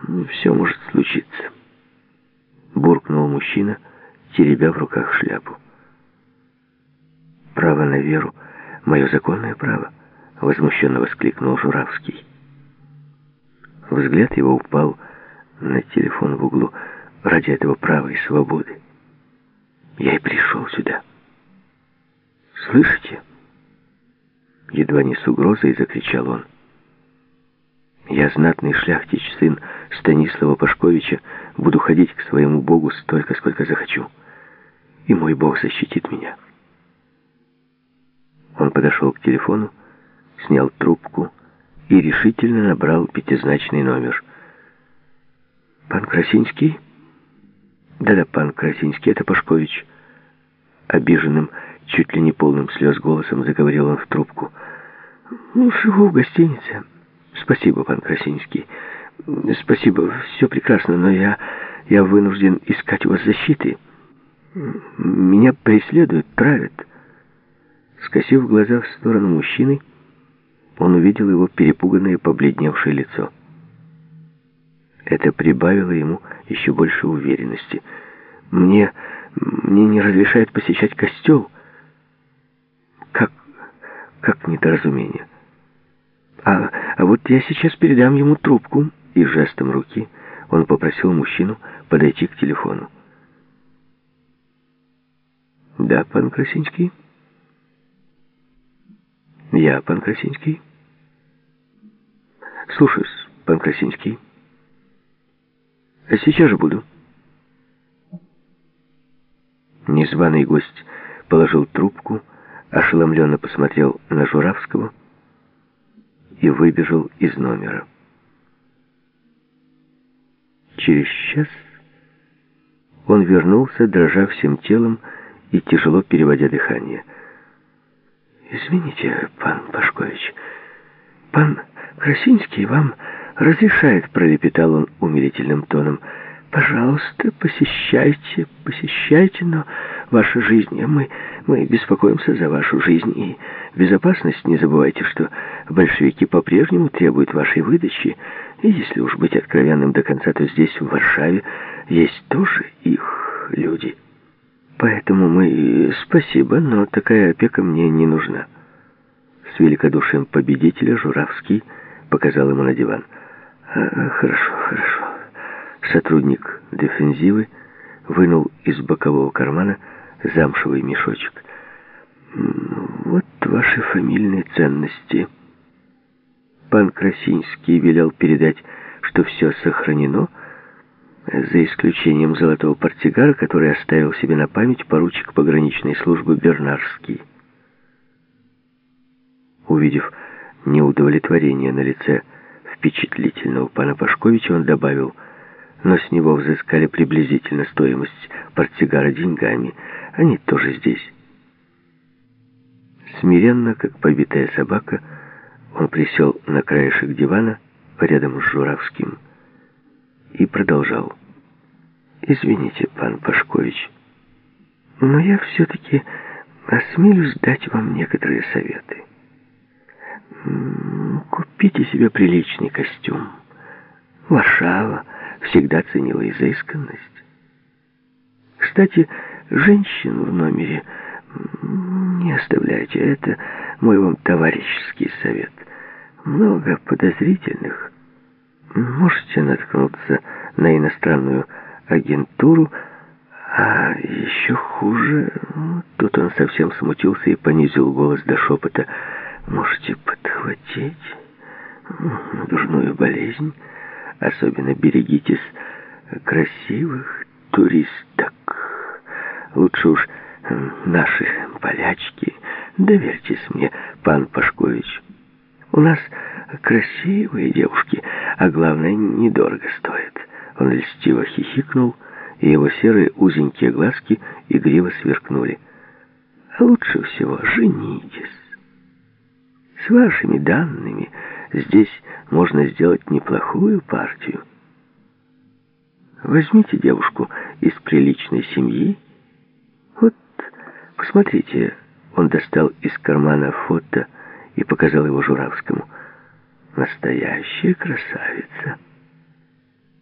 Все может случиться, буркнул мужчина, теребя в руках шляпу. Право на веру — мое законное право, возмущенно воскликнул Журавский. Взгляд его упал на телефон в углу. Ради этого права и свободы я и пришел сюда. Слышите? Едва не с угрозой закричал он. Я, знатный шляхтич, сын Станислава Пашковича, буду ходить к своему Богу столько, сколько захочу. И мой Бог защитит меня. Он подошел к телефону, снял трубку и решительно набрал пятизначный номер. «Пан Красинский?» «Да-да, пан Красинский, это Пашкович». Обиженным, чуть ли не полным слез голосом заговорил он в трубку. «Живу в гостинице. Спасибо, пан Красинский. Спасибо, все прекрасно, но я вынужден искать у вас защиты. Меня преследуют, травят». Скосив глаза в сторону мужчины, он увидел его перепуганное, побледневшее лицо. Это прибавило ему еще больше уверенности. Мне не разрешают посещать костел. Как недоразумение. А вот я сейчас передам ему трубку. И жестом руки он попросил мужчину подойти к телефону. «Да, пан Красинский?» «Я, пан Красинский?» «Слушаюсь, пан Красинский. Сейчас же буду». Незваный гость положил трубку, ошеломленно посмотрел на Журавского и выбежал из номера. Через час он вернулся, дрожа всем телом и тяжело переводя дыхание. «Извините, пан Пашкович, пан Красинский вам разрешает», — пролепетал он умилительным тоном. «Пожалуйста, посещайте, но ваша жизнь, мы беспокоимся за вашу жизнь и безопасность. Не забывайте, что большевики по-прежнему требуют вашей выдачи, и если уж быть откровенным до конца, то здесь, в Варшаве, есть тоже их люди. Поэтому спасибо, но такая опека мне не нужна». С великодушием победителя Журавский показал ему на диван. «Хорошо». Сотрудник дефензивы вынул из бокового кармана замшевый мешочек. «Вот ваши фамильные ценности». Пан Красинский велел передать, что все сохранено, за исключением золотого портсигара, который оставил себе на память поручик пограничной службы Бернарский. Увидев неудовлетворение на лице впечатлительного пана Пашковича, он добавил: «Но с него взыскали приблизительно стоимость портсигара деньгами. Они тоже здесь». Смиренно, как побитая собака, он присел на краешек дивана рядом с Журавским и продолжал: «Извините, пан Пашкович, но я все-таки осмелюсь дать вам некоторые советы. Купите себе приличный костюм. Варшава всегда ценила изысканность. Кстати, женщин в номере не оставляйте. Это мой вам товарищеский совет. Много подозрительных. Можете наткнуться на иностранную агентуру, а еще хуже...» Тут он совсем смутился и понизил голос до шепота. «Можете подхватить дурную болезнь. Особенно берегитесь красивых туристок. Лучше уж наши полячки. Доверьтесь мне, пан Пашкович. У нас красивые девушки, а главное, недорого стоят». Он льстиво хихикнул, и его серые узенькие глазки игриво сверкнули. «А лучше всего женитесь. С вашими данными здесь можно сделать неплохую партию. Возьмите девушку из приличной семьи. Вот, посмотрите». Он достал из кармана фото и показал его Журавскому. «Настоящая красавица».